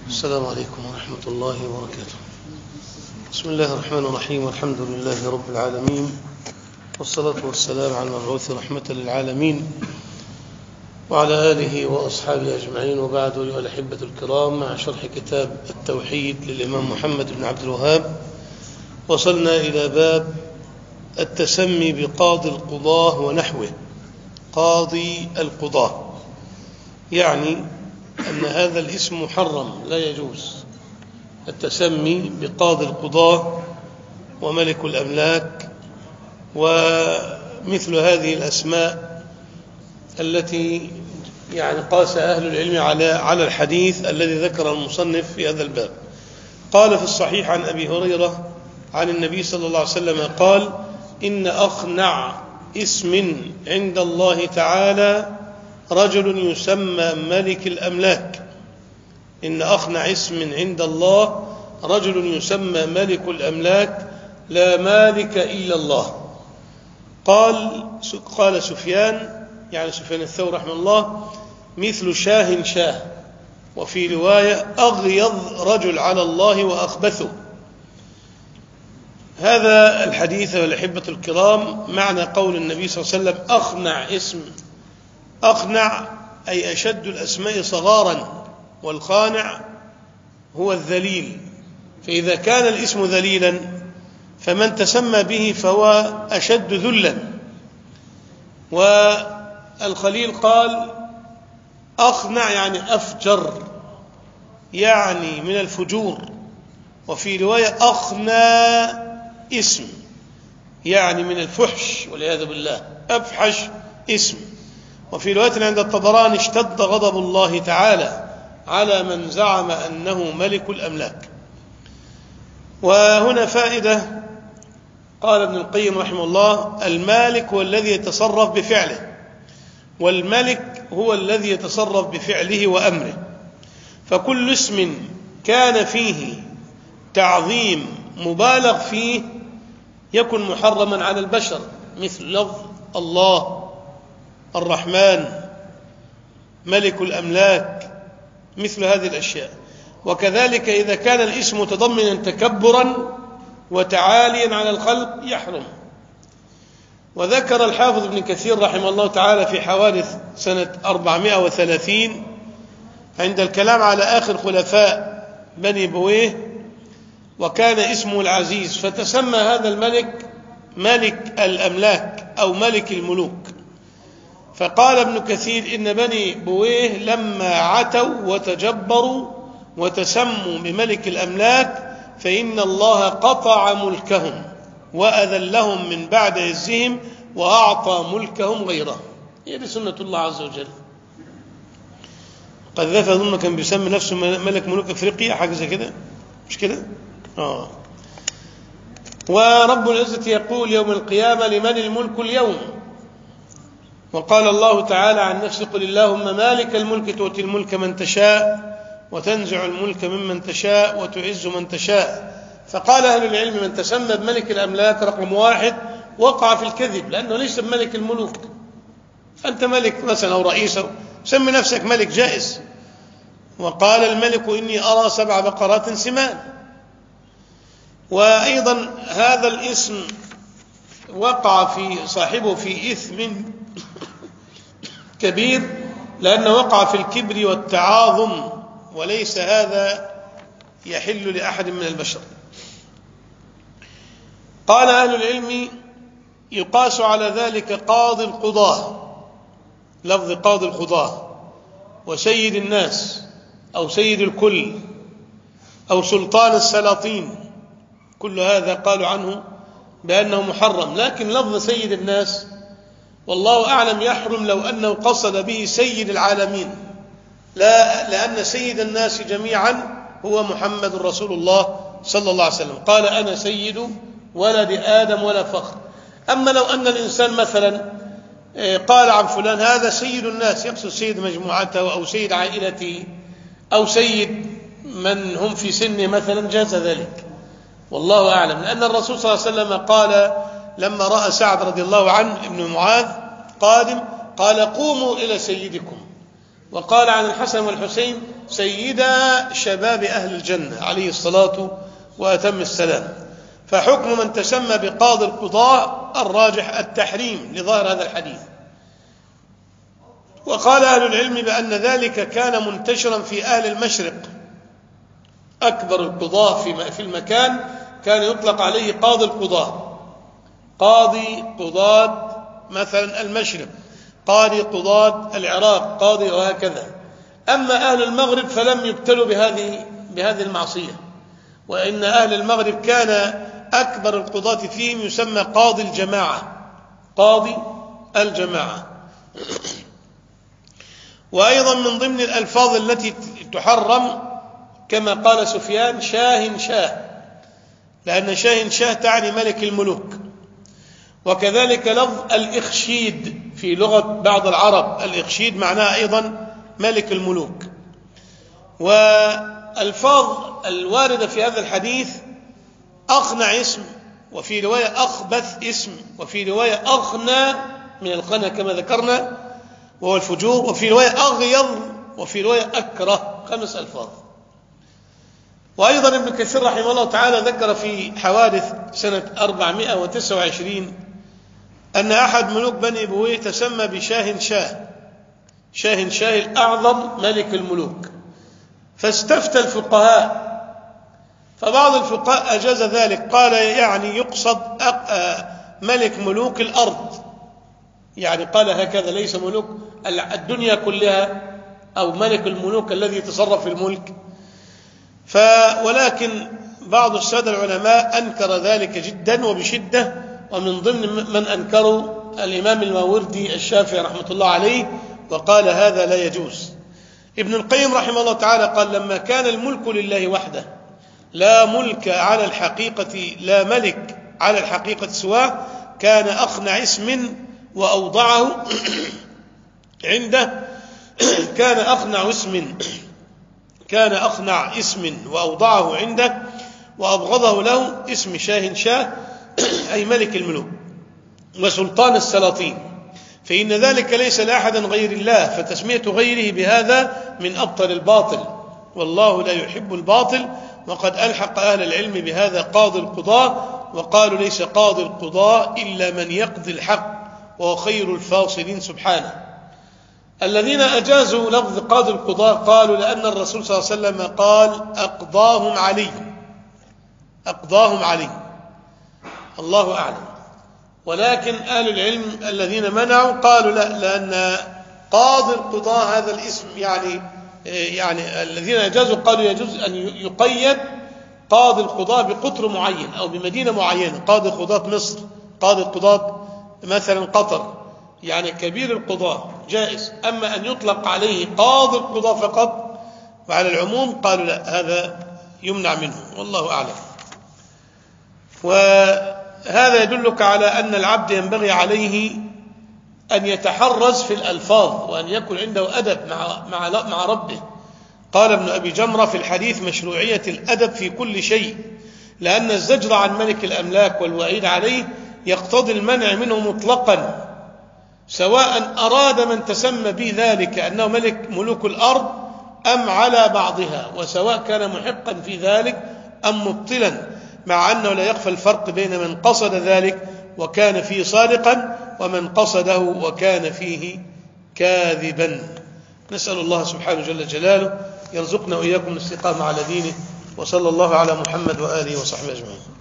السلام عليكم ورحمة الله وبركاته. بسم الله الرحمن الرحيم، والحمد لله رب العالمين، والصلاة والسلام على المبعوث رحمة للعالمين وعلى آله وأصحابه أجمعين، وبعد. أيها الأحبة الكرام، مع شرح كتاب التوحيد للإمام محمد بن عبد الوهاب وصلنا إلى باب التسمي بقاضي القضاة ونحوه. قاضي القضاة يعني أن هذا الاسم محرم، لا يجوز التسمي بقاضي القضاة وملك الأملاك ومثل هذه الأسماء التي قاس أهل العلم على الحديث الذي ذكر المصنف في هذا الباب. قال في الصحيح عن أبي هريرة عن النبي صلى الله عليه وسلم قال: إن أخنع اسم عند الله تعالى رجل يسمى ملك الأملاك. إن أخنع اسم عند الله رجل يسمى ملك الأملاك، لا مالك إلا الله. قال سفيان، يعني سفيان الثوري رحمه الله: مثل شاه، وفي رواية أغيظ رجل على الله وأخبثه. هذا الحديث والأحبة الكرام معنى قول النبي صلى الله عليه وسلم: أخنع اسم. أخنع أي أشد الأسماء صغارا، والخانع هو الذليل. فإذا كان الاسم ذليلا فمن تسمى به فهو أشد ذلا. والخليل قال: أخنع يعني أفجر، يعني من الفجور. وفي رواية أخنى اسم، يعني من الفحش والعياذ بالله، أفحش اسم. وفي رواية عند الطبراني: اشتد غضب الله تعالى على من زعم أنه ملك الأملاك. وهنا فائدة. قال ابن القيم رحمه الله: المالك هو الذي يتصرف بفعله، والملك هو الذي يتصرف بفعله وأمره. فكل اسم كان فيه تعظيم مبالغ فيه يكن محرما على البشر، مثل لفظ الله، الرحمن، ملك الأملاك، مثل هذه الأشياء. وكذلك إذا كان الاسم متضمنا تكبرا وتعاليا على الخلق يحرم. وذكر الحافظ ابن كثير رحمه الله تعالى في حوادث سنة 430 عند الكلام على آخر خلفاء بني بويه، وكان اسمه العزيز، فتسمى هذا الملك ملك الأملاك أو ملك الملوك. فقال ابن كثير: إن بني بويه لما عتوا وتجبروا وتسموا بملك الأملاك فإن الله قطع ملكهم وأذلهم من بعد عزهم وأعطى ملكهم غيره. هي سنة الله عز وجل. قذافي أظن كان بيسمي نفسه ملك ملوك أفريقيا، حاجة زي كده، مش كده؟ ورب العزة يقول يوم القيامة: لمن الملك اليوم؟ وقال الله تعالى عن نفسه: قل اللهم مالك الملك تؤتي الملك من تشاء وتنزع الملك ممن تشاء وتعز من تشاء. فقال أهل العلم: من تسمى بملك الأملاك رقم 1 وقع في الكذب، لأنه ليس بملك الملوك. أنت ملك مثلا أو رئيس، سمي نفسك ملك جائز. وقال الملك: إني أرى 7 بقرات سمان. وأيضا هذا الاسم وقع في صاحبه في إثم كبير، لأنه وقع في الكبر والتعاظم، وليس هذا يحل لأحد من البشر. قال أهل العلم: يقاس على ذلك قاضي القضاة، لفظ قاضي القضاة، وسيد الناس أو سيد الكل أو سلطان السلاطين، كل هذا قالوا عنه بأنه محرم. لكن لفظ سيد الناس والله أعلم يحرم لو أنه قصد به سيد العالمين، لا، لأن سيد الناس جميعا هو محمد رسول الله صلى الله عليه وسلم. قال: أنا سيد ولد آدم ولا فخر. أما لو أن الإنسان مثلا قال عن فلان هذا سيد الناس، يقصد سيد مجموعته أو سيد عائلته أو سيد من هم في سنه مثلا، جاز ذلك، والله أعلم. لأن الرسول صلى الله عليه وسلم قال لما رأى سعد رضي الله عنه ابن معاذ قادم، قال: قوموا إلى سيدكم. وقال عن الحسن والحسين سيدا شباب أهل الجنة عليه الصلاة وأتم السلام. فحكم من تسمى بقاضي القضاء الراجح التحريم لظاهر هذا الحديث. وقال أهل العلم بأن ذلك كان منتشرا في أهل المشرق، أكبر القضاة في المكان كان يطلق عليه قاضي القضاة، قاضي قضاة مثلا المشرق، قاضي قضاة العراق، قاضي وهكذا. أما أهل المغرب فلم يبتلوا بهذه المعصية، وإن أهل المغرب كان أكبر القضاة فيهم يسمى قاضي الجماعة، قاضي الجماعة. وأيضا من ضمن الألفاظ التي تحرم كما قال سفيان شاه شاه، لأن شاه شاه تعني ملك الملوك. وكذلك لفظ الإخشيد في لغة بعض العرب، الإخشيد معناها أيضا ملك الملوك. والألفاظ الواردة في هذا الحديث أخنع اسم، وفي رواية أخبث اسم، وفي رواية أغنى من القنا كما ذكرنا وهو الفجور، وفي رواية أغيظ، وفي رواية أكره، 5 ألفاظ. وأيضا ابن كثير رحمه الله تعالى ذكر في حوادث سنة 429 أن أحد ملوك بني بويه تسمى بشاه شاه، شاه شاه الأعظم ملك الملوك. فاستفتى الفقهاء، فبعض الفقهاء أجاز ذلك، قال يعني يقصد ملك ملوك الأرض، يعني قال هكذا ليس ملوك الدنيا كلها أو ملك الملوك الذي يتصرف في الملك. ولكن بعض السادة العلماء أنكر ذلك جدا وبشدة، ومن ضمن من أنكروا الإمام الماوردي الشافعي رحمة الله عليه، وقال هذا لا يجوز. ابن القيم رحمه الله تعالى قال لما كان الملك لله وحده لا ملك على الحقيقة، لا ملك على الحقيقة سواه، كان أخنع اسم وأوضعه عنده، كان أخنع اسم وأوضعه عنده وأبغضه له اسم شاه شاه أي ملك الملوك وسلطان السلاطين، فإن ذلك ليس لأحد غير الله، فتسمية غيره بهذا من أبطل الباطل، والله لا يحب الباطل. وقد ألحق أهل العلم بهذا قاضي القضاء، وقالوا ليس قاضي القضاء إلا من يقضي الحق وهو خير الفاصلين سبحانه. الذين أجازوا لفظ قاضي القضاء قالوا لأن الرسول صلى الله عليه وسلم قال أقضاهم علي، الله أعلم. ولكن أهل العلم الذين منعوا قالوا لا، لأن قاضي القضاء هذا الاسم يعني الذين أجازوا قالوا يجوز أن يقيد قاضي القضاء بقطر معين أو بمدينة معينة، قاضي قضاة مصر، قاضي قضاة مثلا قطر، يعني كبير القضاء جائز. أما أن يطلق عليه قاضي القضاء فقط وعلى العموم قالوا لا، هذا يمنع منه، والله أعلم. وهذا يدلك على أن العبد ينبغي عليه أن يتحرز في الألفاظ، وأن يكون عنده أدب مع ربه. قال ابن أبي جمرة في الحديث مشروعية الأدب في كل شيء، لأن الزجر عن ملك الأملاك والوعيد عليه يقتضي المنع منه مطلقا، سواء أراد من تسمى به ذلك أنه ملك ملوك الأرض أم على بعضها، وسواء كان محقا في ذلك أم مبطلا، مع أنه لا يخفى الفرق بين من قصد ذلك وكان فيه صادقا ومن قصده وكان فيه كاذبا. نسأل الله سبحانه جل جلاله يرزقنا وإياكم الاستقامة على دينه، وصلى الله على محمد وآله وصحبه أجمعين.